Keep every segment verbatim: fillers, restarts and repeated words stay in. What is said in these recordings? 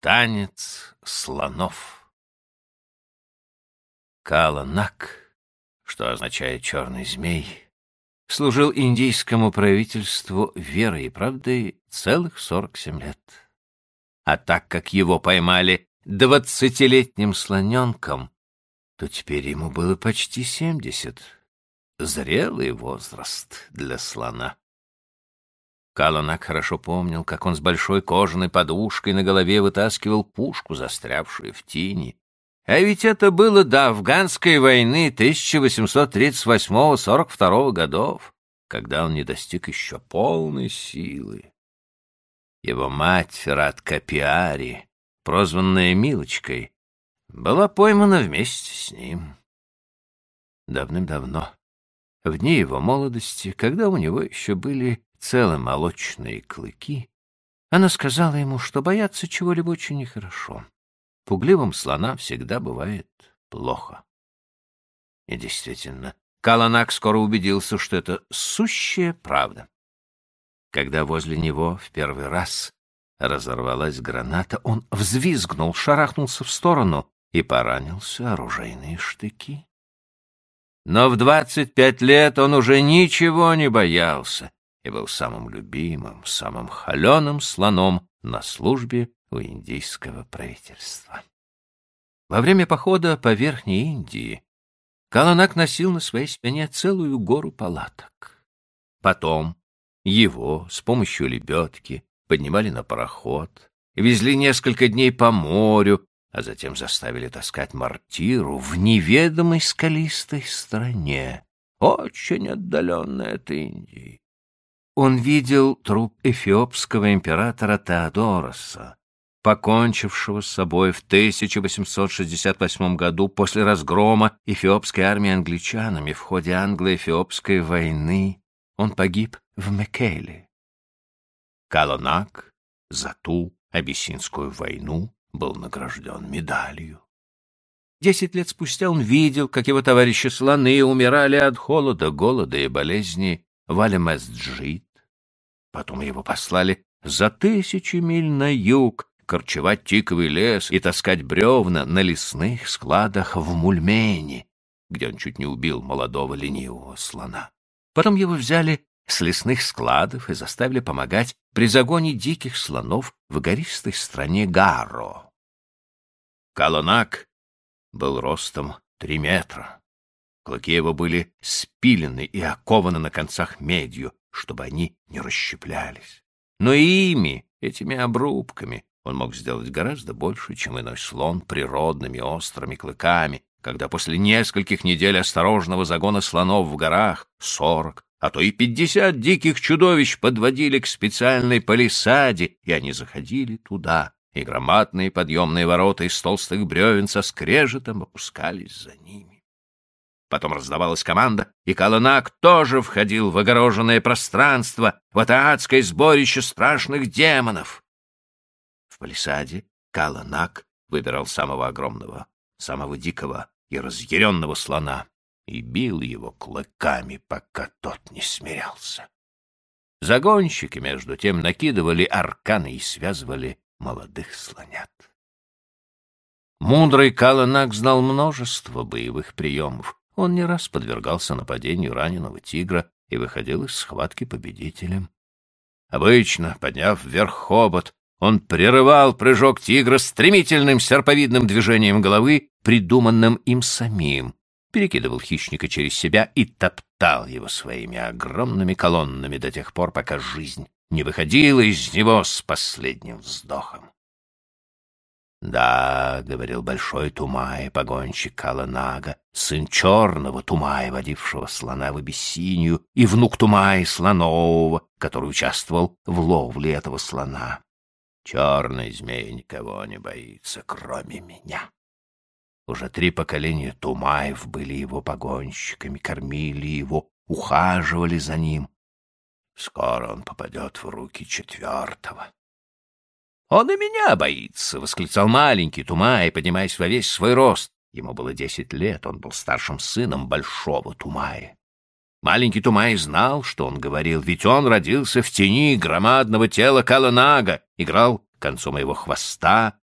Танец слонов. Кала-Нак, что означает «черный змей», служил индийскому правительству верой и правдой целых сорок семь лет. А так как его поймали двадцатилетним слоненком, то теперь ему было почти семьдесят. Зрелый возраст для слона. Кала-Нак хорошо помнил, как он с большой кожаной подушкой на голове вытаскивал пушку, застрявшую в тине. А ведь это было до афганской войны тысяча восемьсот тридцать восьмого — сорок второго годов, когда он не достиг еще полной силы. Его мать Радкапиари, прозванная Милочкой, была поймана вместе с ним. Давным-давно, в дни его молодости, когда у него еще были целые молочные клыки, она сказала ему, что бояться чего-либо очень нехорошо. Пугливым слонам всегда бывает плохо. И действительно, Кала-Нак скоро убедился, что это сущая правда. Когда возле него в первый раз разорвалась граната, он взвизгнул, шарахнулся в сторону и поранился оружейные штыки. Но в двадцать пять лет он уже ничего не боялся и был самым любимым, самым холеным слоном на службе у индийского правительства. Во время похода по Верхней Индии Кала-Нак носил на своей спине целую гору палаток. Потом его с помощью лебедки поднимали на пароход, везли несколько дней по морю, а затем заставили таскать мортиру в неведомой скалистой стране, очень отдаленной от Индии. Он видел труп эфиопского императора Теодороса, покончившего с собой в тысяча восемьсот шестьдесят восьмом году после разгрома эфиопской армии англичанами в ходе англо-эфиопской войны. Он погиб в Мекеле. Кала-Нак за ту Абиссинскую войну был награжден медалью. Десять лет спустя он видел, как его товарищи-слоны умирали от холода, голода и болезни в Али-Месджид. Потом его послали за тысячи миль на юг корчевать тиковый лес и таскать бревна на лесных складах в Мульмене, где он чуть не убил молодого ленивого слона. Потом его взяли с лесных складов и заставили помогать при загоне диких слонов в гористой стране Гаро. Кала-Нак был ростом три метра. Клыки его были спилены и окованы на концах медью, чтобы они не расщеплялись. Но ими, этими обрубками, он мог сделать гораздо больше, чем иной слон природными острыми клыками, когда после нескольких недель осторожного загона слонов в горах сорок, а то и пятьдесят диких чудовищ подводили к специальной палисаде, и они заходили туда, и громадные подъемные ворота из толстых бревен со скрежетом опускались за ними. Потом раздавалась команда, и Кала-Нак тоже входил в огороженное пространство, в это адское сборище страшных демонов. В палисаде Кала-Нак выбирал самого огромного, самого дикого и разъяренного слона и бил его клыками, пока тот не смирялся. Загонщики, между тем, накидывали арканы и связывали молодых слонят. Мудрый Кала-Нак знал множество боевых приемов. Он не раз подвергался нападению раненого тигра и выходил из схватки победителем. Обычно, подняв вверх хобот, он прерывал прыжок тигра стремительным серповидным движением головы, придуманным им самим, перекидывал хищника через себя и топтал его своими огромными колоннами до тех пор, пока жизнь не выходила из него с последним вздохом. «Да, — говорил большой Тумай, погонщик Кала-Нага, сын черного Тумая, водившего слона в Абиссинию, и внук Тумая слонового, который участвовал в ловле этого слона. Черный змей никого не боится, кроме меня. Уже три поколения Тумаев были его погонщиками, кормили его, ухаживали за ним. Скоро он попадет в руки четвертого». «Он и меня боится!» — восклицал маленький Тумай, поднимаясь во весь свой рост. Ему было десять лет, он был старшим сыном большого Тумая. Маленький Тумай знал, что он говорил, ведь он родился в тени громадного тела Кала-Нага, играл концом его хвоста,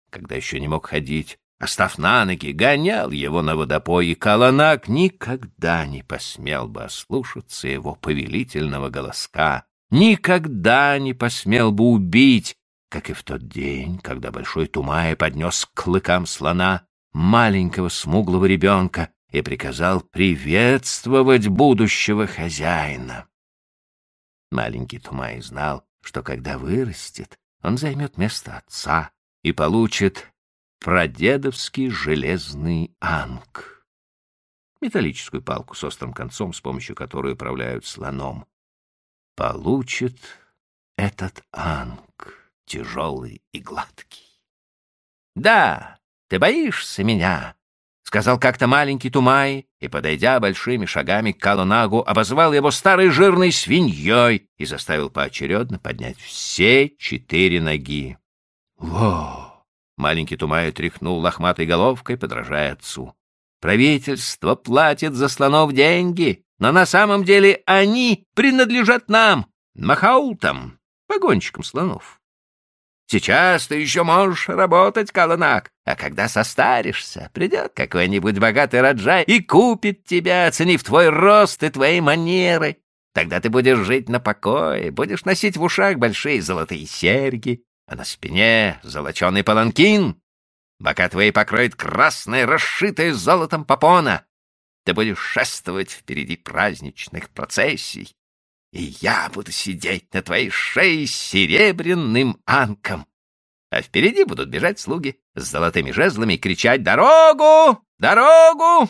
когда еще не мог ходить, а став на ноги, гонял его на водопой, и Каланак никогда не посмел бы ослушаться его повелительного голоска, никогда не посмел бы убить, как и в тот день, когда Большой Тумай поднес к клыкам слона маленького смуглого ребенка и приказал приветствовать будущего хозяина. Маленький Тумай знал, что когда вырастет, он займет место отца и получит прадедовский железный анг, металлическую палку с острым концом, с помощью которой управляют слоном. Получит этот анг, тяжелый и гладкий. «Да, ты боишься меня?» — сказал как-то маленький Тумай, и, подойдя большими шагами к Каланагу, обозвал его старой жирной свиньей и заставил поочередно поднять все четыре ноги. «Во!» — маленький Тумай тряхнул лохматой головкой, подражая отцу. «Правительство платит за слонов деньги, но на самом деле они принадлежат нам, махаутам, погонщикам слонов. Сейчас ты еще можешь работать, Каланак, а когда состаришься, придет какой-нибудь богатый раджа и купит тебя, оценив твой рост и твои манеры. Тогда ты будешь жить на покое, будешь носить в ушах большие золотые серьги, а на спине золоченый паланкин. Бока твои покроет красная, расшитая золотом попона. Ты будешь шествовать впереди праздничных процессий, и я буду сидеть на твоей шее с серебряным анком. А впереди будут бежать слуги с золотыми жезлами и кричать «Дорогу! Дорогу!»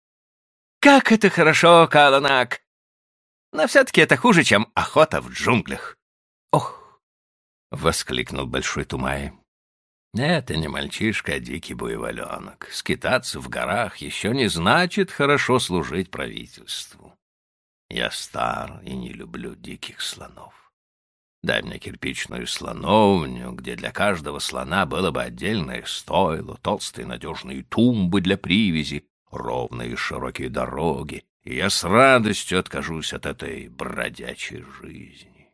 Как это хорошо, Каланак! Но все-таки это хуже, чем охота в джунглях. «Ох!» — воскликнул Большой Тумай. «Это не мальчишка, а дикий буйволенок. Скитаться в горах еще не значит хорошо служить правительству. Я стар и не люблю диких слонов. Дай мне кирпичную слоновню, где для каждого слона было бы отдельное стойло, толстые надежные тумбы для привязи, ровные широкие дороги, и я с радостью откажусь от этой бродячей жизни.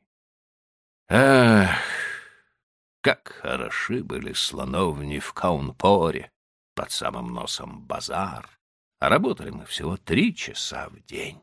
Эх, как хороши были слоновни в Каунпоре, под самым носом базар, а работали мы всего три часа в день».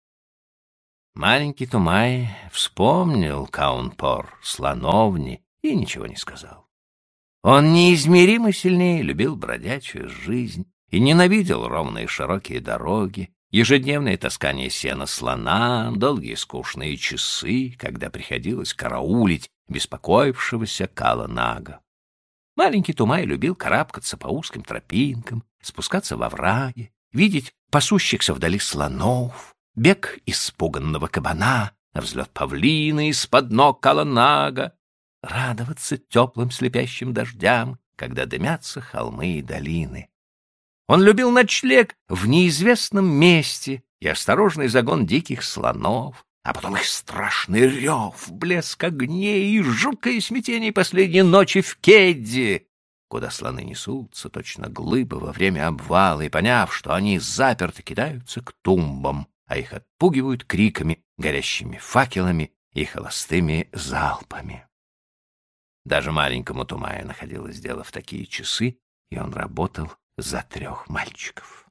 Маленький Тумай вспомнил Каунпор, слоновни, и ничего не сказал. Он неизмеримо сильнее любил бродячую жизнь и ненавидел ровные широкие дороги, ежедневное таскание сена слона, долгие скучные часы, когда приходилось караулить беспокоившегося Каланага. Маленький Тумай любил карабкаться по узким тропинкам, спускаться во враги, видеть пасущихся вдали слонов, бег испуганного кабана, взлет павлина из-под ног Каланага, радоваться теплым слепящим дождям, когда дымятся холмы и долины. Он любил ночлег в неизвестном месте и осторожный загон диких слонов, а потом их страшный рев, блеск огней и жуткое смятение последней ночи в Кедди, куда слоны несутся, точно глыбы во время обвала, и, поняв, что они заперты, кидаются к тумбам, а их отпугивают криками, горящими факелами и холостыми залпами. Даже маленькому Тумаю находилось дело в такие часы, и он работал за трех мальчиков.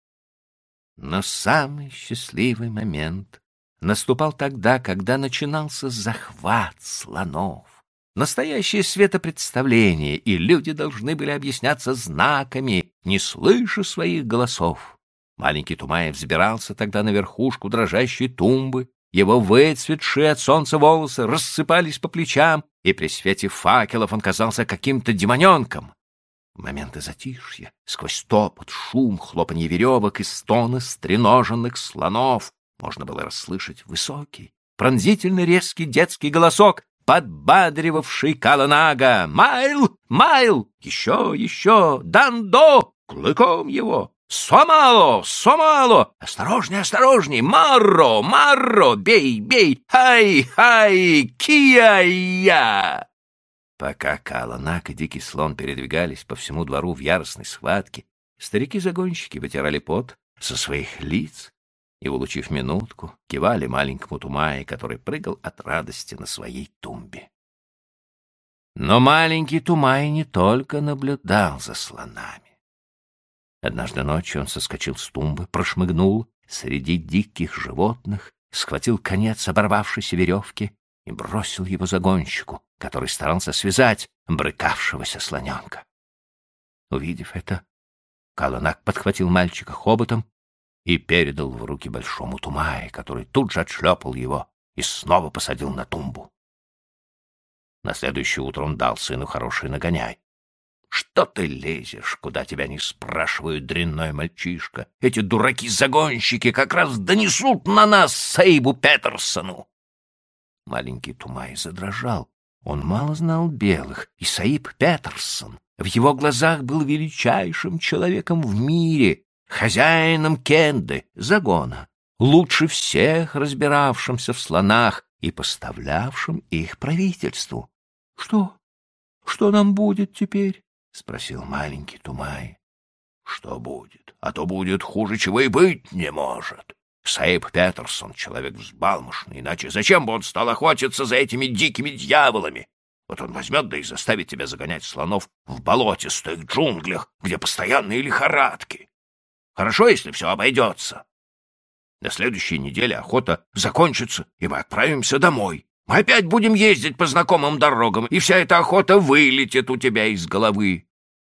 Но самый счастливый момент наступал тогда, когда начинался захват слонов. Настоящее светопредставление, и люди должны были объясняться знаками, не слыша своих голосов. Маленький Тумай взбирался тогда на верхушку дрожащей тумбы, его выцветшие от солнца волосы рассыпались по плечам, и при свете факелов он казался каким-то демоненком. В моменты затишья, сквозь топот, шум, хлопанье веревок и стоны стреноженных слонов, можно было расслышать высокий, пронзительно резкий детский голосок, подбадривавший Каланага. «Майл! Майл! Еще, еще! Дандо! Клыком его! Сомало! Сомало! Осторожней, осторожней! Марро! Марро! Бей, бей! Хай, хай! Кия-я!» Пока Каланак и дикий слон передвигались по всему двору в яростной схватке, старики-загонщики вытирали пот со своих лиц и, улучив минутку, кивали маленькому Тумаю, который прыгал от радости на своей тумбе. Но маленький Тумай не только наблюдал за слонами. Однажды ночью он соскочил с тумбы, прошмыгнул среди диких животных, схватил конец оборвавшейся веревки и бросил его загонщику, который старался связать брыкавшегося слоненка. Увидев это, Кала-Наг подхватил мальчика хоботом и передал в руки большому Тумае, который тут же отшлепал его и снова посадил на тумбу. На следующее утро он дал сыну хороший нагоняй. «Что ты лезешь, куда тебя не спрашивают, дрянной мальчишка? Эти дураки-загонщики как раз донесут на нас Сейбу Петерсону!» Маленький Тумай задрожал. Он мало знал белых, и Сейб Петерсон в его глазах был величайшим человеком в мире, хозяином Кенды, загона, лучше всех разбиравшимся в слонах и поставлявшим их правительству. — Что? Что нам будет теперь? — спросил маленький Тумай. — Что будет? А то будет хуже, чего и быть не может. Сейб Петерсон — человек взбалмошный, иначе зачем бы он стал охотиться за этими дикими дьяволами? Вот он возьмет, да и заставит тебя загонять слонов в болотистых джунглях, где постоянные лихорадки. Хорошо, если все обойдется. На следующей неделе охота закончится, и мы отправимся домой. Мы опять будем ездить по знакомым дорогам, и вся эта охота вылетит у тебя из головы.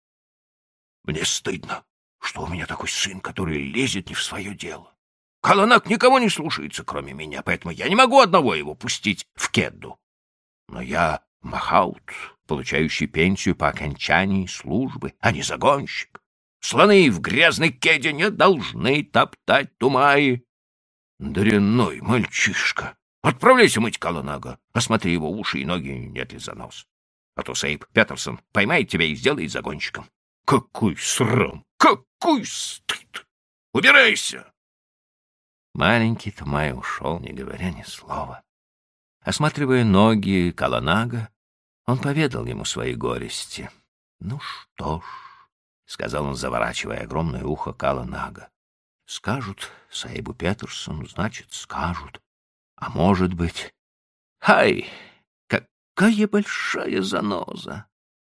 Мне стыдно, что у меня такой сын, который лезет не в свое дело. Кала-Наг никого не слушается, кроме меня, поэтому я не могу одного его пустить в Кедду. Но я махаут, получающий пенсию по окончании службы, а не загонщик. Слоны в грязной Кедде не должны топтать Тумаи. Дрянной мальчишка! Отправляйся мыть Кала-Нага, осмотри его уши и ноги, нет ли занос. А то Сейб Петерсон поймает тебя и сделает загонщиком. Какой срам! Какой стыд! Убирайся! Маленький Тумай ушел, не говоря ни слова. Осматривая ноги Кала-Нага, он поведал ему свои горести. — Ну что ж, — сказал он, заворачивая огромное ухо Кала-Нага, — скажут Сейбу Петерсону, значит, скажут. А может быть... Ай, какая большая заноза!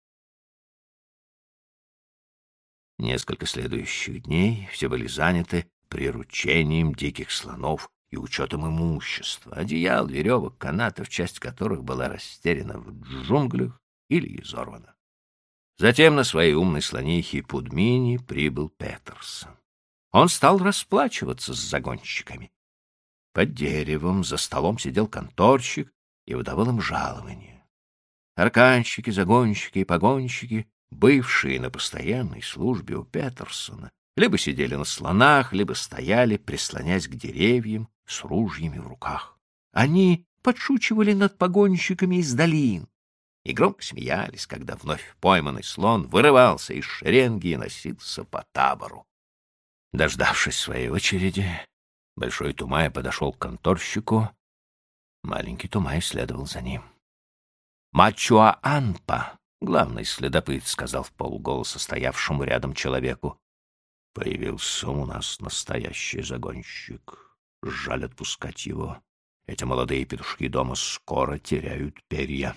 Несколько следующих дней все были заняты приручением диких слонов и учетом имущества, одеял, веревок, канатов, часть которых была растеряна в джунглях или изорвана. Затем на своей умной слонихе Пудмини прибыл Петерсон. Он стал расплачиваться с загонщиками. Под деревом за столом сидел конторщик и выдавал им жалование. Арканщики, загонщики и погонщики, бывшие на постоянной службе у Петерсона, либо сидели на слонах, либо стояли, прислонясь к деревьям с ружьями в руках. Они подшучивали над погонщиками из долин и громко смеялись, когда вновь пойманный слон вырывался из шеренги и носился по табору. Дождавшись своей очереди, Большой Тумай подошел к конторщику. Маленький Тумай следовал за ним. «Мачуа-Анпа, главный следопыт», — сказал вполголоса стоявшему рядом человеку. «Появился у нас настоящий загонщик. Жаль отпускать его. Эти молодые петушки дома скоро теряют перья».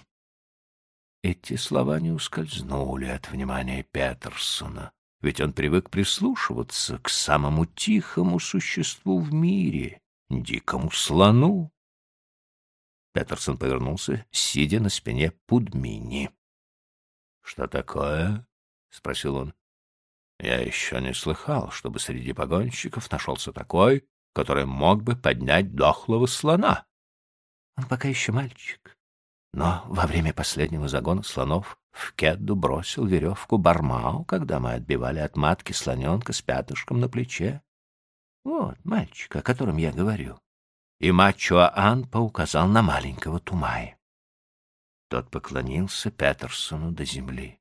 Эти слова не ускользнули от внимания Петерсона, ведь он привык прислушиваться к самому тихому существу в мире — дикому слону. Петерсон повернулся, сидя на спине Пудмини. — Что такое? — спросил он. — Я еще не слыхал, чтобы среди погонщиков нашелся такой, который мог бы поднять дохлого слона. Он пока еще мальчик, но во время последнего загона слонов в Кедду бросил веревку Бармау, когда мы отбивали от матки слоненка с пятышком на плече. Вот мальчик, о котором я говорю. И Мачуа-Анпа указал на маленького Тумая. Тот поклонился Петерсону до земли.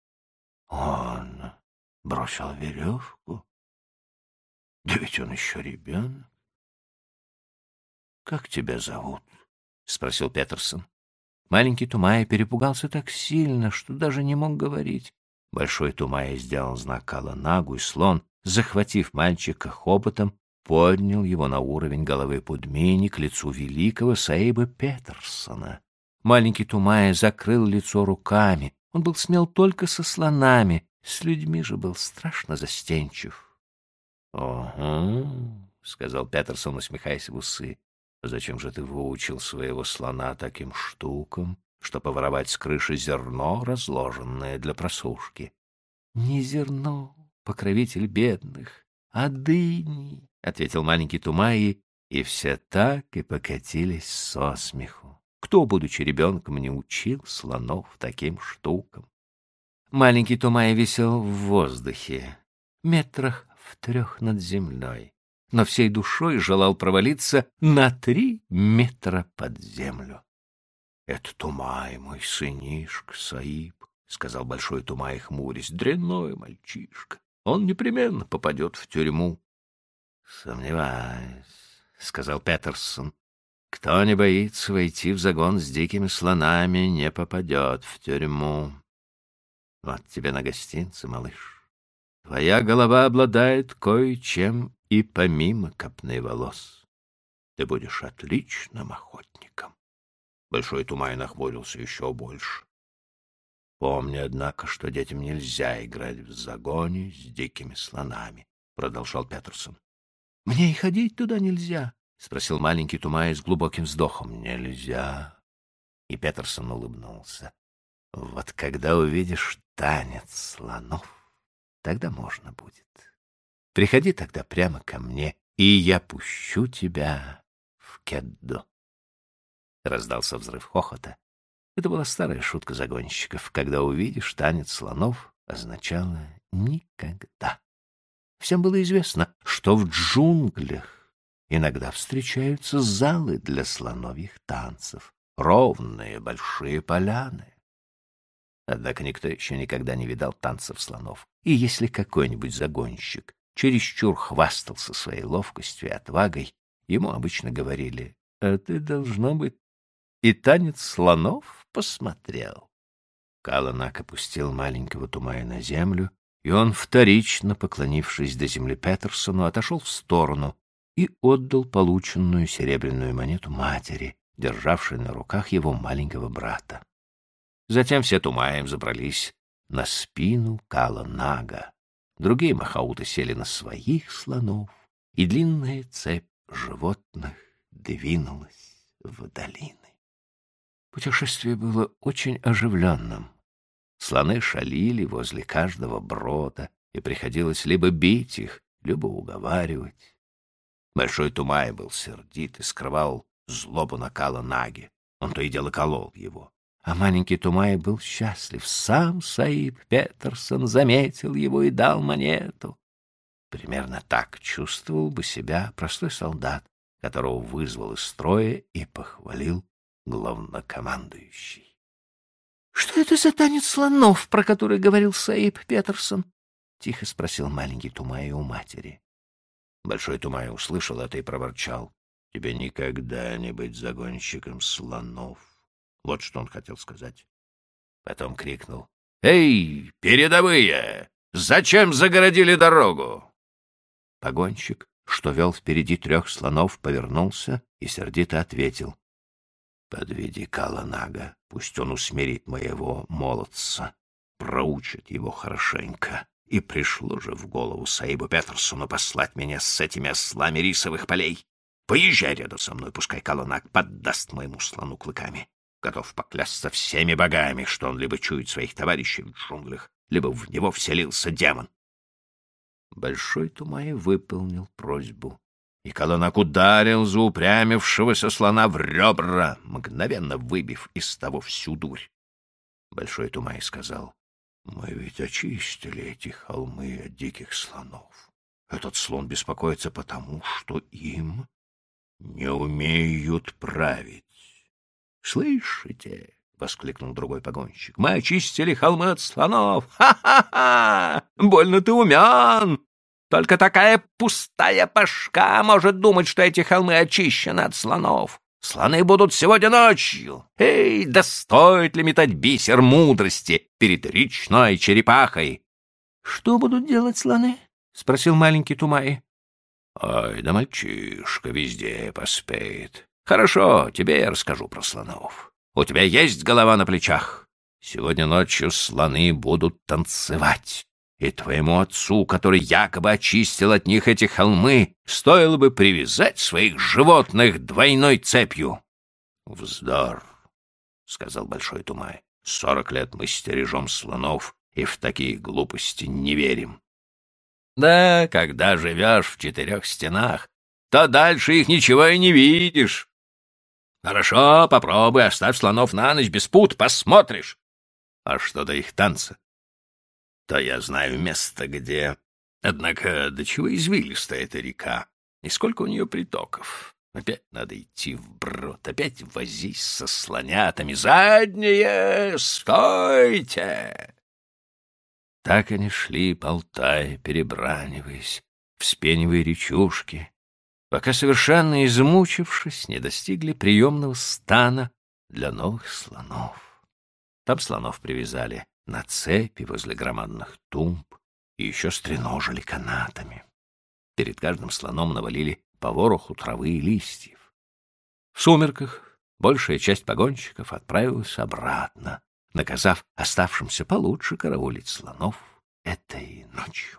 Он бросил веревку? Да ведь он еще ребенок. — Как тебя зовут? — спросил Петерсон. Маленький Тумай перепугался так сильно, что даже не мог говорить. Большой Тумай сделал знак Кала-Нагу, и слон, захватив мальчика хоботом, поднял его на уровень головы Пудмини к лицу великого Сейба Петерсона. Маленький Тумай закрыл лицо руками. Он был смел только со слонами, с людьми же был страшно застенчив. — Ого, — сказал Петерсон, усмехаясь в усы. — Зачем же ты выучил своего слона таким штукам, чтобы воровать с крыши зерно, разложенное для просушки? — Не зерно, покровитель бедных, а дыни, — ответил маленький Тумай, и все так и покатились со смеху. Кто, будучи ребенком, не учил слонов таким штукам? Маленький Тумай висел в воздухе, метрах в трех над землей, но всей душой желал провалиться на три метра под землю. — Это Тумай, мой сынишка Саиб, — сказал большой Тумай, хмурясь, — дрянной мальчишка. Он непременно попадет в тюрьму. — Сомневаюсь, — сказал Петерсон. — Кто не боится войти в загон с дикими слонами, не попадет в тюрьму. Вот тебе на гостинце, малыш. Твоя голова обладает кое-чем и помимо копны волос. Ты будешь отличным охотником. Большой Тумай нахмурился еще больше. Помни, однако, что детям нельзя играть в загоне с дикими слонами, — продолжал Петерсон. — Мне и ходить туда нельзя, — спросил маленький Тумай с глубоким вздохом. — Нельзя. И Петерсон улыбнулся. — Вот когда увидишь танец слонов, тогда можно будет. Приходи тогда прямо ко мне, и я пущу тебя в Кедду. Раздался взрыв хохота. Это была старая шутка загонщиков. Когда увидишь танец слонов, означало никогда. Всем было известно, что в джунглях иногда встречаются залы для слоновьих танцев, ровные большие поляны. Однако никто еще никогда не видал танцев слонов. И если какой-нибудь загонщик чересчур хвастался своей ловкостью и отвагой, ему обычно говорили: «А ты, должно быть, и танец слонов посмотрел». Каланак опустил маленького Тумая на землю, и он, вторично поклонившись до земли Петерсону, отошел в сторону и отдал полученную серебряную монету матери, державшей на руках его маленького брата. Затем все Тумаи забрались на спину Кала-Нага. Другие махауты сели на своих слонов, и длинная цепь животных двинулась в долины. Путешествие было очень оживленным. Слоны шалили возле каждого брода, и приходилось либо бить их, либо уговаривать. Большой Тумай был сердит и скрывал злобу на Кала-Наге. Он то и дело колол его. А маленький Тумай был счастлив. Сам Саиб Петерсон заметил его и дал монету. Примерно так чувствовал бы себя простой солдат, которого вызвал из строя и похвалил главнокомандующий. — Что это за танец слонов, про который говорил Саиб Петерсон? — тихо спросил маленький Тумай у матери. Большой Тумай услышал это и проворчал: — Тебе никогда не быть загонщиком слонов. Вот что он хотел сказать. Потом крикнул: — Эй, передовые! Зачем загородили дорогу? Погонщик, что вел впереди трех слонов, повернулся и сердито ответил: — Подведи Кала-Нага, пусть он усмирит моего молодца, проучит его хорошенько. И пришло же в голову Саибу Петерсону послать меня с этими ослами рисовых полей. Поезжай рядом со мной, пускай Кала-Наг поддаст моему слону клыками. Готов поклясться всеми богами, что он либо чует своих товарищей в джунглях, либо в него вселился демон. Большой Тумай выполнил просьбу, и Кала-Наг ударил заупрямившегося слона в ребра, мгновенно выбив из того всю дурь. Большой Тумай сказал: — Мы ведь очистили эти холмы от диких слонов. Этот слон беспокоится потому, что им не умеют править. — Слышите? — воскликнул другой погонщик. — Мы очистили холмы от слонов. Ха-ха-ха! Больно ты умен! Только такая пустая башка может думать, что эти холмы очищены от слонов. Слоны будут сегодня ночью. Эй, да стоит ли метать бисер мудрости перед речной черепахой? — Что будут делать слоны? — спросил маленький Тумай. — Ай, да мальчишка везде поспеет. Хорошо, тебе я расскажу про слонов. у тебя есть голова на плечах. Сегодня ночью слоны будут танцевать. И твоему отцу, который якобы очистил от них эти холмы, стоило бы привязать своих животных двойной цепью. — Вздор, — сказал Большой Тумай. — Сорок лет мы стережем слонов и в такие глупости не верим. Да, когда живешь в четырех стенах, то дальше их ничего и не видишь. Хорошо, попробуй, оставь слонов на ночь без пут, посмотришь. А что до их танца? То я знаю место, где... Однако до чего извилистая эта река, и сколько у нее притоков. Опять надо идти вброд, опять возись со слонятами. Задние, стойте! Так они шли, болтая, перебраниваясь, вспенивая речушки, пока, совершенно измучившись, не достигли приемного стана для новых слонов. Там слонов привязали на цепи возле громадных тумб и еще стреножили канатами. Перед каждым слоном навалили по вороху травы и листьев. В сумерках большая часть погонщиков отправилась обратно, наказав оставшимся получше караулить слонов этой ночью.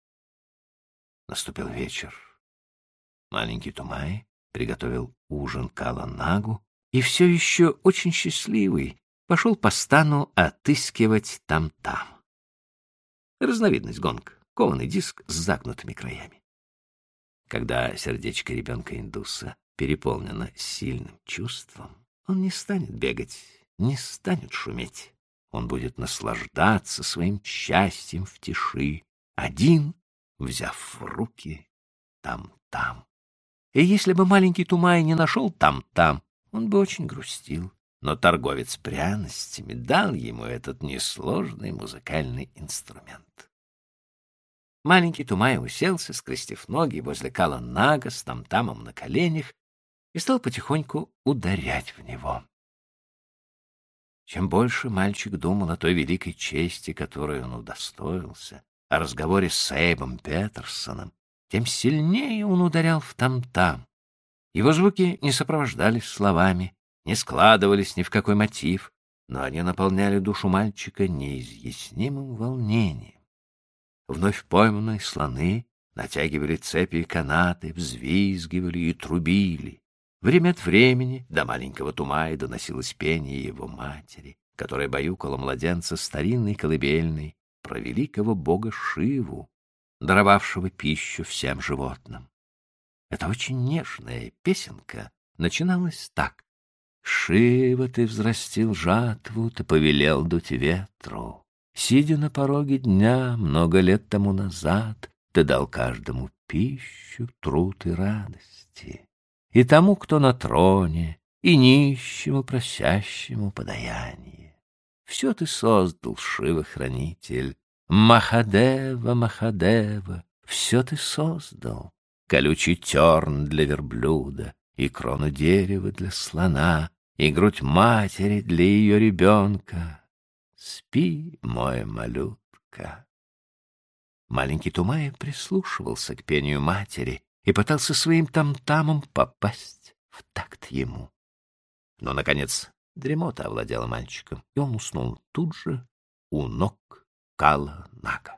Наступил вечер. Маленький Тумай приготовил ужин Кала-Нагу и все еще очень счастливый пошел по стану отыскивать там-там. Разновидность гонг, кованый диск с загнутыми краями. Когда сердечко ребенка-индуса переполнено сильным чувством, он не станет бегать, не станет шуметь. Он будет наслаждаться своим счастьем в тиши, один, взяв в руки там-там. И если бы маленький Тумай не нашел там-там, он бы очень грустил. Но торговец пряностями дал ему этот несложный музыкальный инструмент. Маленький Тумай уселся, скрестив ноги возле Кала-Нага с там-тамом на коленях и стал потихоньку ударять в него. Чем больше мальчик думал о той великой чести, которой он удостоился, о разговоре с Эйбом Петерсоном, тем сильнее он ударял в там-там. Его звуки не сопровождались словами, не складывались ни в какой мотив, но они наполняли душу мальчика неизъяснимым волнением. Вновь пойманные слоны натягивали цепи и канаты, взвизгивали и трубили. Время от времени до маленького Тумая доносилось пение его матери, которая баюкала младенца старинной колыбельной про великого бога Шиву, даровавшего пищу всем животным. Эта очень нежная песенка начиналась так. «Шива, ты взрастил жатву, ты повелел дуть ветру. Сидя на пороге дня много лет тому назад, ты дал каждому пищу, труд и радости. И тому, кто на троне, и нищему, просящему подаяние. Все ты создал, Шива-хранитель, Махадева, Махадева, все ты создал. Колючий терн для верблюда, и крону дерева для слона, и грудь матери для ее ребенка. Спи, мой малютка». Маленький Тумай прислушивался к пению матери и пытался своим там-тамом попасть в такт ему. Но, наконец, дремота овладела мальчиком, и он уснул тут же у ног Кала-Нага.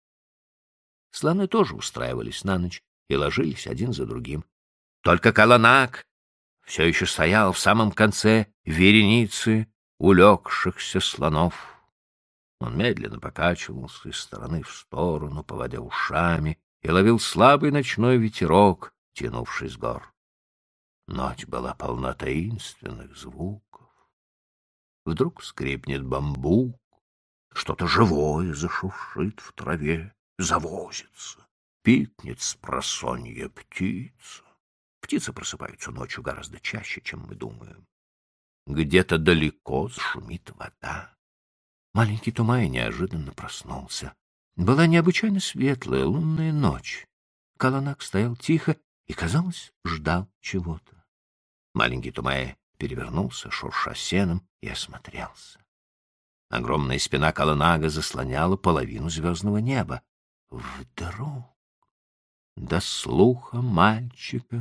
Слоны тоже устраивались на ночь и ложились один за другим. Только Кала-Наг все еще стоял в самом конце вереницы улегшихся слонов. Он медленно покачивался из стороны в сторону, поводя ушами, и ловил слабый ночной ветерок, тянувший с гор. Ночь была полна таинственных звуков. Вдруг скрипнет бамбук, что-то живое зашуршит в траве, завозится, пикнет спросонья птица. Птицы просыпаются ночью гораздо чаще, чем мы думаем. Где-то далеко шумит вода. Маленький Тумай неожиданно проснулся. Была необычайно светлая лунная ночь. Кала-Наг стоял тихо и, казалось, ждал чего-то. Маленький Тумай перевернулся, шурша сеном, и осмотрелся. Огромная спина Кала-Нага заслоняла половину звездного неба. Вдруг до слуха мальчика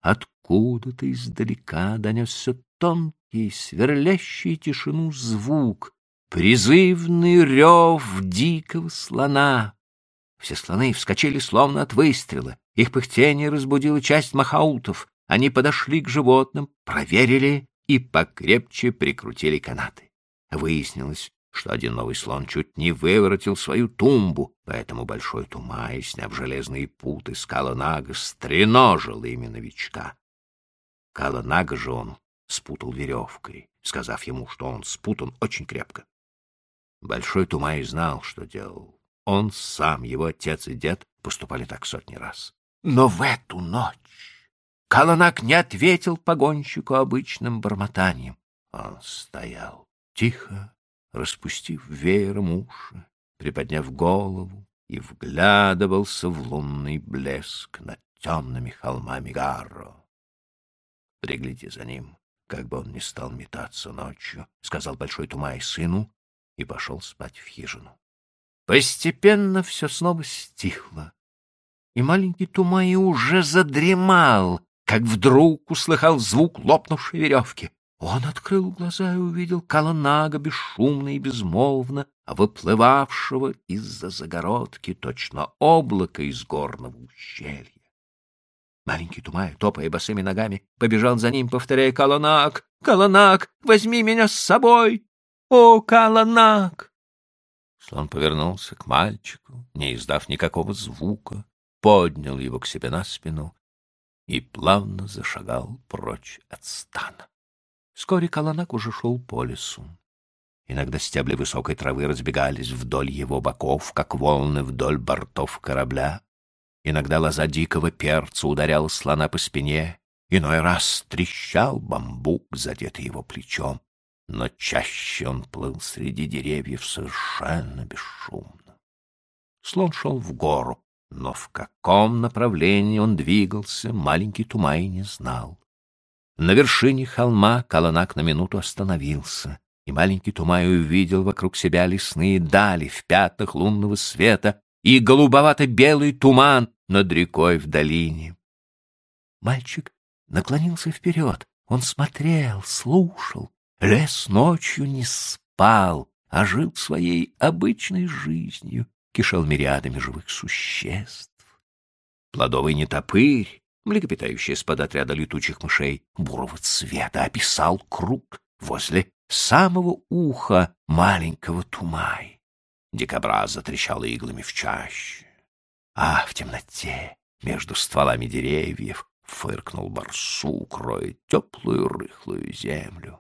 откуда-то издалека донесся тонкий, сверлящий тишину звук, призывный рев дикого слона. Все слоны вскочили словно от выстрела. Их пыхтение разбудило часть махаутов. Они подошли к животным, проверили и покрепче прикрутили канаты. Выяснилось, что один новый слон чуть не выворотил свою тумбу, поэтому Большой Тумай, сняв железные путы с Кала-Нага, стреножил ими новичка. Кала-Нага же он спутал веревкой, сказав ему, что он спутан очень крепко. Большой Тумай знал, что делал. Он сам, его отец и дед поступали так сотни раз. Но в эту ночь Кала-Наг не ответил погонщику обычным бормотанием. Он стоял тихо, распустив веером уши, приподняв голову, и вглядывался в лунный блеск над темными холмами Гарро. — Пригляди за ним, как бы он не стал метаться ночью, — сказал Большой Тумай сыну и пошел спать в хижину. Постепенно все снова стихло, и маленький Тумай уже задремал, как вдруг услыхал звук лопнувшей веревки. Он открыл глаза и увидел Кала-Нага бесшумно и безмолвно, выплывавшего из-за загородки точно облако из горного ущелья. Маленький Тумай, топая босыми ногами, побежал за ним, повторяя: «Кала-Наг! Кала-Наг! Возьми меня с собой! О, Кала-Наг!» Слон повернулся к мальчику, не издав никакого звука, поднял его к себе на спину и плавно зашагал прочь от стана. Вскоре Кала-Наг уже шел по лесу. Иногда стебли высокой травы разбегались вдоль его боков, как волны вдоль бортов корабля. Иногда лоза дикого перца ударяла слона по спине, иной раз трещал бамбук, задетый его плечом. Но чаще он плыл среди деревьев совершенно бесшумно. Слон шел в гору, но в каком направлении он двигался, маленький Тумай не знал. На вершине холма Кала-Наг на минуту остановился, и маленький Тумай увидел вокруг себя лесные дали в пятнах лунного света и голубовато-белый туман над рекой в долине. Мальчик наклонился вперед. Он смотрел, слушал. Лес ночью не спал, а жил своей обычной жизнью, кишел мириадами живых существ. Плодовый нетопырь, млекопитающее из-под отряда летучих мышей бурого цвета, описал круг возле самого уха маленького Тумай. Дикобраз затрещал иглами в чаще, а в темноте между стволами деревьев фыркнул барсук, роя теплую рыхлую землю.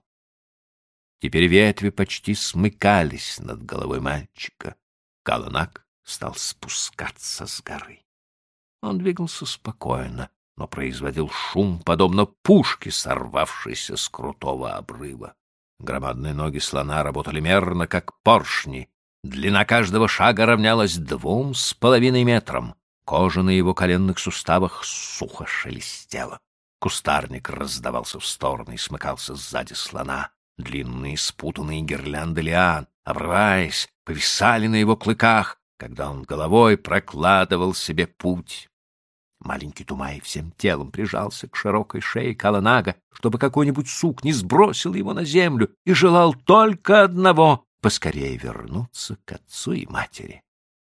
Теперь ветви почти смыкались над головой мальчика. Кала-Наг стал спускаться с горы. Он двигался спокойно, но производил шум, подобно пушке, сорвавшейся с крутого обрыва. Громадные ноги слона работали мерно, как поршни. Длина каждого шага равнялась двум с половиной метрам. Кожа на его коленных суставах сухо шелестела. Кустарник раздавался в стороны и смыкался сзади слона. Длинные спутанные гирлянды лиан, обрываясь, повисали на его клыках, когда он головой прокладывал себе путь. Маленький Тумай всем телом прижался к широкой шее Кала-Нага, чтобы какой-нибудь сук не сбросил его на землю, и желал только одного — поскорее вернуться к отцу и матери.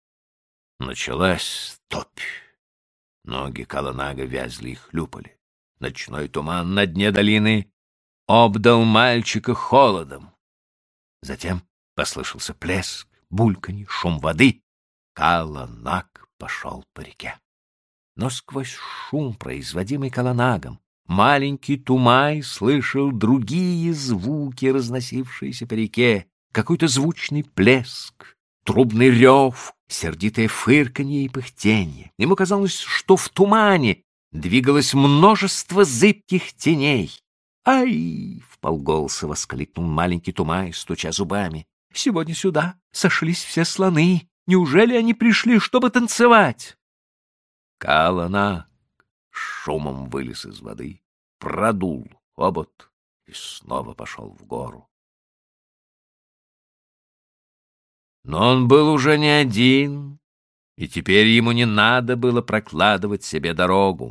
Началась топь. Ноги Кала-Нага вязли и хлюпали. Ночной туман на дне долины обдал мальчика холодом. Затем послышался плеск, бульканье, шум воды. Кала-Наг пошел по реке. Но сквозь шум, производимый Кала-Нагом, маленький Тумай слышал другие звуки, разносившиеся по реке, какой-то звучный плеск, трубный рев, сердитое фырканье и пыхтенье. Ему казалось, что в тумане двигалось множество зыбких теней. «Ай!» — вполголоса воскликнул маленький Тумай, стуча зубами. «Сегодня сюда сошлись все слоны. Неужели они пришли, чтобы танцевать?» Кала-Наг шумом вылез из воды, продул хобот и снова пошел в гору. Но он был уже не один, и теперь ему не надо было прокладывать себе дорогу.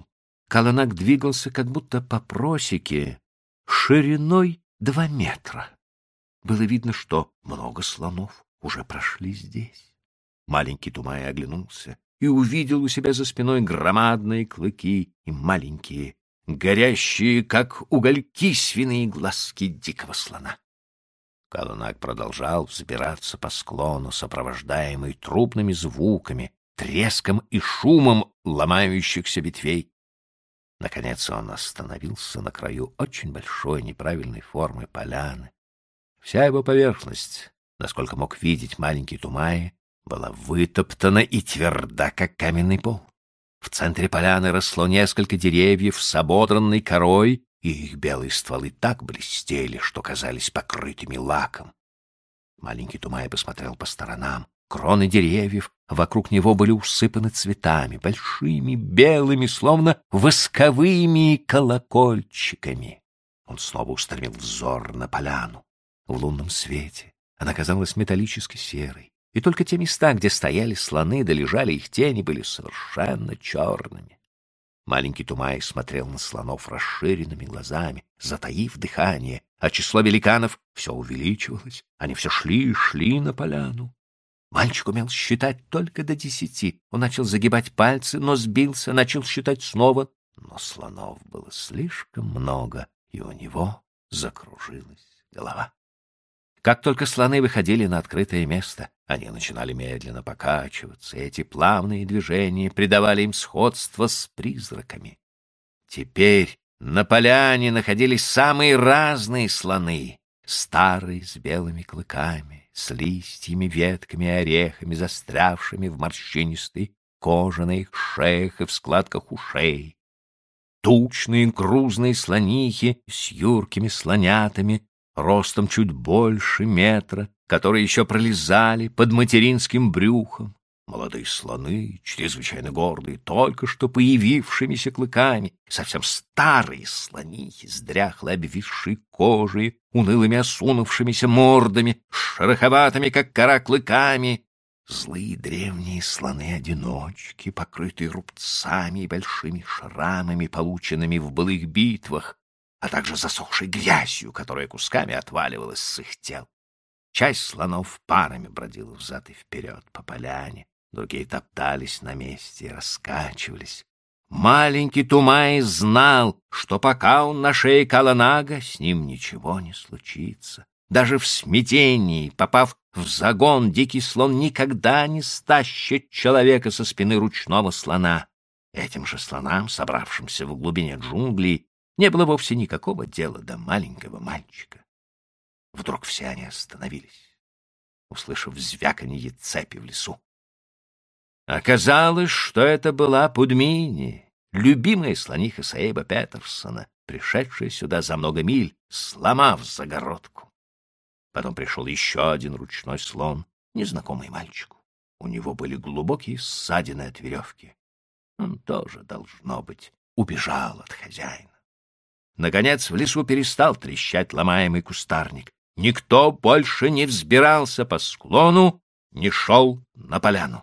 Каланак двигался как будто по просеке шириной два метра. Было видно, что много слонов уже прошли здесь. Маленький Тумай оглянулся и увидел у себя за спиной громадные клыки и маленькие, горящие, как угольки, свиные глазки дикого слона. Каланак продолжал взбираться по склону, сопровождаемый трубными звуками, треском и шумом ломающихся ветвей. Наконец он остановился на краю очень большой неправильной формы поляны. Вся его поверхность, насколько мог видеть маленький Тумай, была вытоптана и тверда, как каменный пол. В центре поляны росло несколько деревьев с ободранной корой, и их белые стволы так блестели, что казались покрытыми лаком. Маленький Тумай посмотрел по сторонам. Кроны деревьев вокруг него были усыпаны цветами, большими, белыми, словно восковыми колокольчиками. Он снова устремил взор на поляну. В лунном свете она казалась металлически серой, и только те места, где стояли слоны да лежали их тени, были совершенно черными. Маленький Тумай смотрел на слонов расширенными глазами, затаив дыхание, а число великанов все увеличивалось, они все шли и шли на поляну. Мальчик умел считать только до десяти. Он начал загибать пальцы, но сбился, начал считать снова. Но слонов было слишком много, и у него закружилась голова. Как только слоны выходили на открытое место, они начинали медленно покачиваться, и эти плавные движения придавали им сходство с призраками. Теперь на поляне находились самые разные слоны, старые с белыми клыками, с листьями, ветками и орехами, застрявшими в морщинистой коже на их шеях и в складках ушей. Тучные грузные слонихи с юркими слонятами, ростом чуть больше метра, которые еще пролезали под материнским брюхом. Молодые слоны, чрезвычайно гордые, только что появившимися клыками, совсем старые слонихи с дряхлой обвисшей кожей, унылыми осунувшимися мордами, шероховатыми, как кора, клыками, злые древние слоны-одиночки, покрытые рубцами и большими шрамами, полученными в былых битвах, а также засохшей грязью, которая кусками отваливалась с их тел. Часть слонов парами бродила взад и вперед по поляне, другие топтались на месте и раскачивались. Маленький Тумай знал, что пока он на шее Каланага, с ним ничего не случится. Даже в смятении, попав в загон, дикий слон никогда не стащит человека со спины ручного слона. Этим же слонам, собравшимся в глубине джунглей, не было вовсе никакого дела до маленького мальчика. Вдруг все они остановились, услышав звяканье цепи в лесу. Оказалось, что это была Пудмини, любимая слониха Саэба Петерсона, пришедшая сюда за много миль, сломав загородку. Потом пришел еще один ручной слон, незнакомый мальчику. У него были глубокие ссадины от веревки. Он тоже, должно быть, убежал от хозяина. Наконец в лесу перестал трещать ломаемый кустарник. Никто больше не взбирался по склону, не шел на поляну.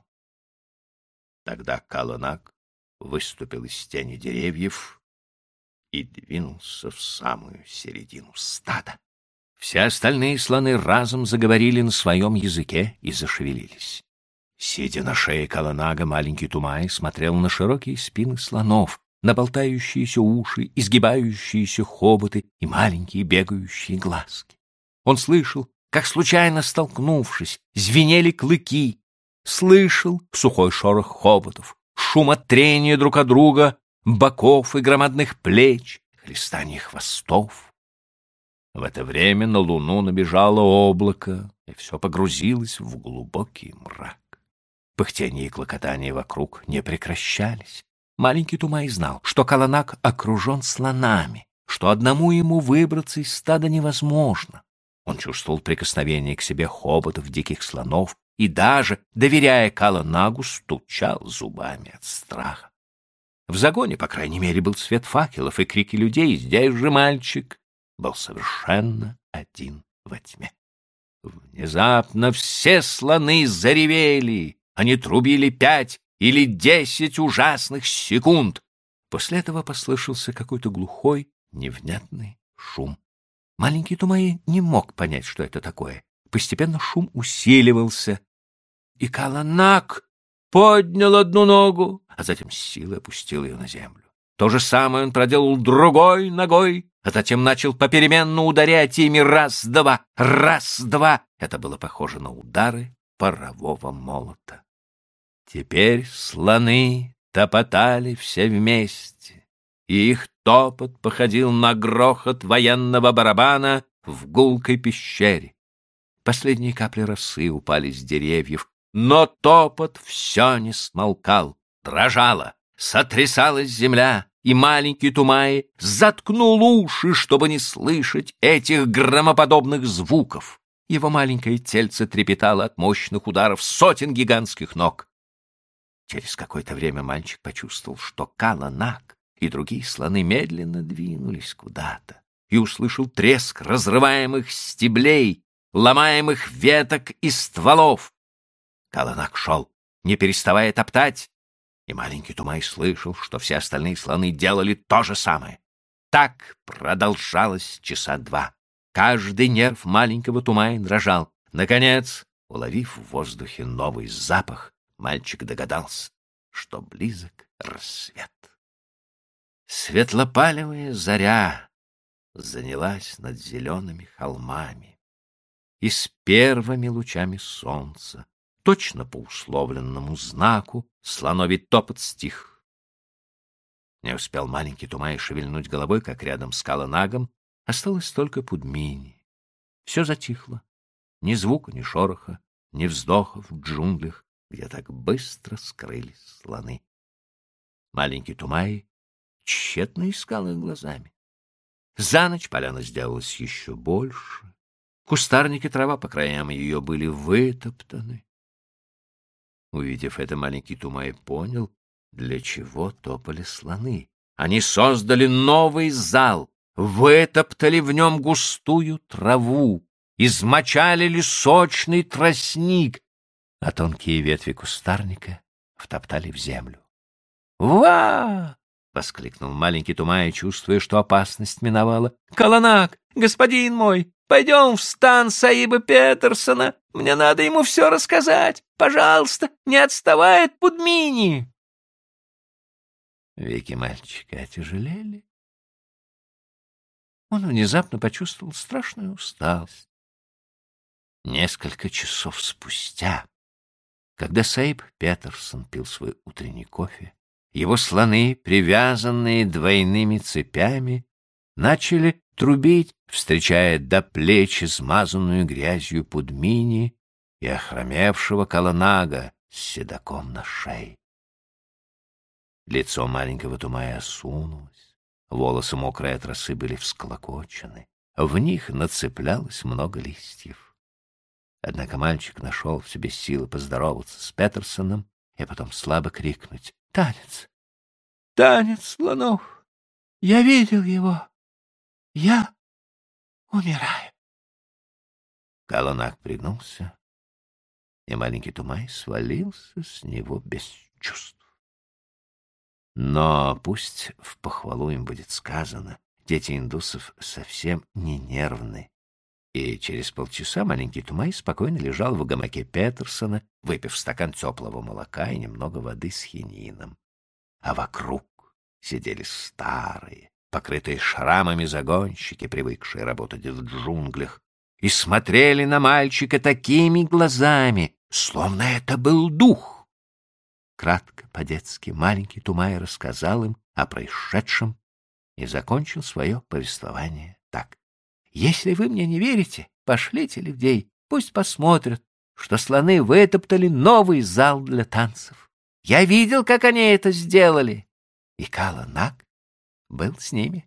Тогда Каланак выступил из тени деревьев и двинулся в самую середину стада. Все остальные слоны разом заговорили на своем языке и зашевелились. Сидя на шее Каланага, маленький Тумай смотрел на широкие спины слонов, на болтающиеся уши, изгибающиеся хоботы и маленькие бегающие глазки. Он слышал, как, случайно столкнувшись, звенели клыки, слышал сухой шорох хоботов, шум от трения друг от друга, боков и громадных плеч, хлестание хвостов. В это время на луну набежало облако, и все погрузилось в глубокий мрак. Пыхтение и клокотание вокруг не прекращались. Маленький Тумай знал, что Каланак окружен слонами, что одному ему выбраться из стада невозможно. Он чувствовал прикосновение к себе хоботов диких слонов и даже, доверяя Каланагу, стучал зубами от страха. В загоне, по крайней мере, был свет факелов и крики людей, здесь же мальчик был совершенно один во тьме. Внезапно все слоны заревели, они трубили пять или десять ужасных секунд. После этого послышался какой-то глухой, невнятный шум. Маленький Тумай не мог понять, что это такое. Постепенно шум усиливался, и Каланак поднял одну ногу, а затем с силой опустил ее на землю. То же самое он проделал другой ногой, а затем начал попеременно ударять ими раз-два, раз-два. Это было похоже на удары парового молота. Теперь слоны топотали все вместе, и их топот походил на грохот военного барабана в гулкой пещере. Последние капли росы упали с деревьев, но топот все не смолкал, дрожала, сотрясалась земля, и маленький Тумай заткнул уши, чтобы не слышать этих громоподобных звуков. Его маленькое тельце трепетало от мощных ударов сотен гигантских ног. Через какое-то время мальчик почувствовал, что Каланак и другие слоны медленно двинулись куда-то, и услышал треск разрываемых стеблей, ломаемых веток и стволов. Каланак шел, не переставая топтать, и маленький Тумай слышал, что все остальные слоны делали то же самое. Так продолжалось часа два. Каждый нерв маленького Тумая дрожал. Наконец, уловив в воздухе новый запах, мальчик догадался, что близок рассвет. Светлопалевая заря занялась над зелеными холмами, и с первыми лучами солнца, точно по условленному знаку, слоновий топот стих. Не успел маленький Тумай шевельнуть головой, как рядом с Каланагом осталось только Пудмини. Все затихло. Ни звука, ни шороха, ни вздохов в джунглях, где так быстро скрылись слоны. Маленький Тумай тщетно искал их глазами. За ночь поляна сделалась еще больше. Кустарники, трава по краям ее были вытоптаны. Увидев это, маленький Тумай понял, для чего топали слоны. Они создали новый зал, вытоптали в нем густую траву, измочалили сочный тростник, а тонкие ветви кустарника втоптали в землю. «Ва!» — воскликнул маленький Тумай, чувствуя, что опасность миновала. «Каланак, господин мой, пойдем в стан Саиба Петерсона. Мне надо ему все рассказать. Пожалуйста, не отставай от Пудмини!» Веки мальчика отяжелели. Он внезапно почувствовал страшную усталость. Несколько часов спустя, когда Саиб Петерсон пил свой утренний кофе, его слоны, привязанные двойными цепями, начали трубить, встречая до плеч измазанную грязью Пудмини и охромевшего Каланага с седаком на шее. Лицо маленького Тумая осунулось, волосы мокрые от росы были всклокочены, в них нацеплялось много листьев. Однако мальчик нашел в себе силы поздороваться с Петерсоном и потом слабо крикнуть: «Танец! Танец слонов! Я видел его! Я умираю!» Каланак пригнулся, и маленький Тумай свалился с него без чувств. Но пусть в похвалу им будет сказано, дети индусов совсем не нервны, и через полчаса маленький Тумай спокойно лежал в гамаке Петерсона, выпив стакан теплого молока и немного воды с хинином. А вокруг сидели старые, покрытые шрамами загонщики, привыкшие работать в джунглях, и смотрели на мальчика такими глазами, словно это был дух. Кратко, по-детски, маленький Тумай рассказал им о происшедшем и закончил свое повествование так: «Если вы мне не верите, пошлите людей, пусть посмотрят, что слоны вытоптали новый зал для танцев. Я видел, как они это сделали, и Каланак был с ними».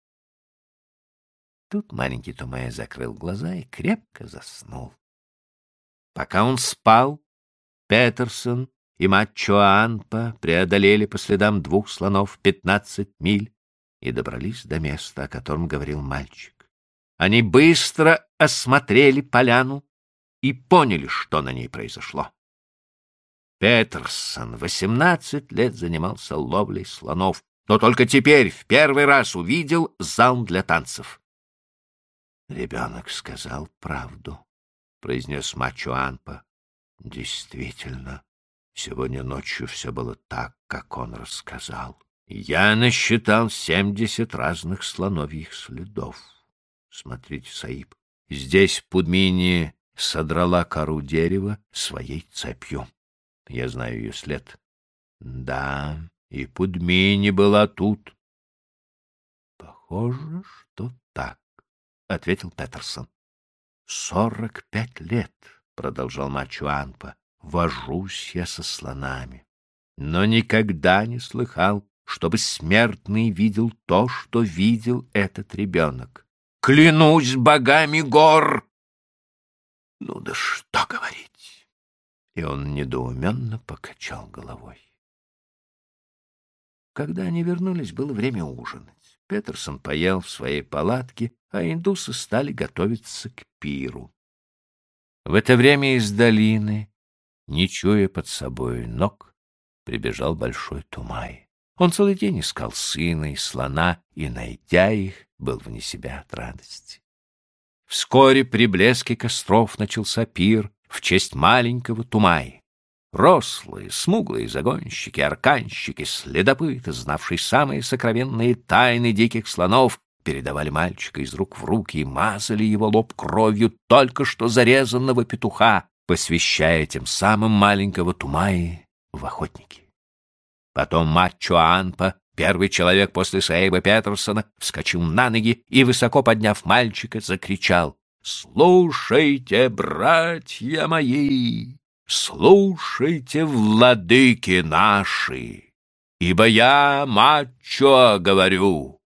Тут маленький Тумай закрыл глаза и крепко заснул. Пока он спал, Петерсон и Мачоанпа преодолели по следам двух слонов пятнадцать миль и добрались до места, о котором говорил мальчик. Они быстро осмотрели поляну и поняли, что на ней произошло. Петерсон восемнадцать лет занимался ловлей слонов, но только теперь в первый раз увидел зал для танцев. «Ребенок сказал правду», — произнес Мачо Анпа. «Действительно, сегодня ночью все было так, как он рассказал. Я насчитал семьдесят разных слоновьих следов. Смотрите, Саиб, здесь Пудмини содрала кору дерева своей цепью. Я знаю ее след. Да, и Пудмини была тут». «Похоже, что так», — ответил Петерсон. «Сорок пять лет», — продолжал Мачо Анпа, — «вожусь я со слонами, но никогда не слыхал, чтобы смертный видел то, что видел этот ребенок. Клянусь богами гор!» «Ну да что говорить!» И он недоуменно покачал головой. Когда они вернулись, было время ужинать. Петерсон поел в своей палатке, а индусы стали готовиться к пиру. В это время из долины, не чуя под собой ног, прибежал большой Тумай. Он целый день искал сына и слона, и, найдя их, был вне себя от радости. Вскоре при блеске костров начался пир в честь маленького Тумая. Рослые, смуглые загонщики, арканщики, следопыты, знавшие самые сокровенные тайны диких слонов, передавали мальчика из рук в руки и мазали его лоб кровью только что зарезанного петуха, посвящая тем самым маленького Тумая в охотники. Потом Мачо Анпа, первый человек после Саиба Петерсона, вскочил на ноги и, высоко подняв мальчика, закричал: «Слушайте, братья мои! Слушайте, владыки наши! Ибо я, Мачо, говорю,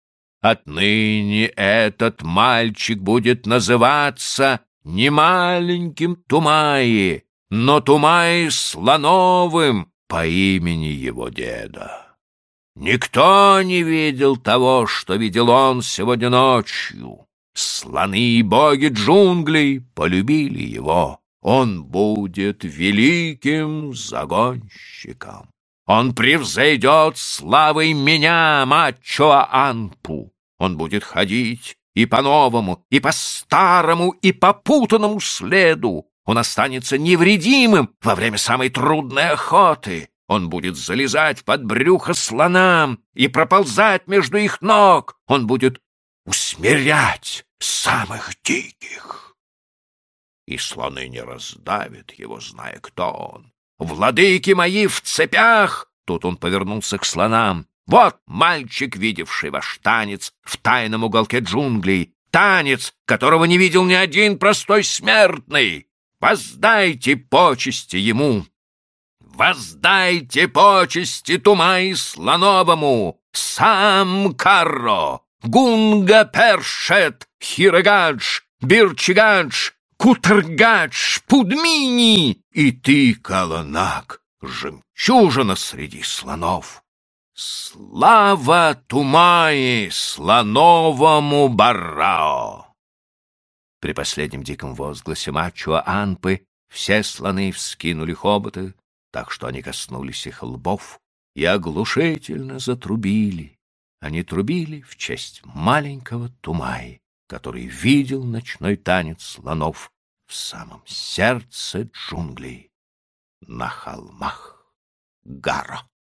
отныне этот мальчик будет называться не маленьким Тумае, но Тумае Слоновым по имени его деда. Никто не видел того, что видел он сегодня ночью. Слоны и боги джунглей полюбили его. Он будет великим загонщиком. Он превзойдет славой меня, Мачо Анпу. Он будет ходить и по новому, и по старому, и по путанному следу. Он останется невредимым во время самой трудной охоты. Он будет залезать под брюхо слонам и проползать между их ног. Он будет усмирять самых диких. И слоны не раздавят его, зная, кто он. Владыки мои в цепях!» Тут он повернулся к слонам. «Вот мальчик, видевший ваш танец в тайном уголке джунглей, танец, которого не видел ни один простой смертный. Воздайте почести ему! Воздайте почести Тумае Слоновому! Сам Карро, Гунга Першет, Хирагадж, Бирчигадж, Кутаргадж, Пудмини и ты, Каланак, жемчужина среди слонов! Слава Тумае Слоновому Баррао!» При последнем диком возгласе Мачо Анпы все слоны вскинули хоботы, так что они коснулись их лбов, и оглушительно затрубили. Они трубили в честь маленького Тумая, который видел ночной танец слонов в самом сердце джунглей, на холмах Гаро.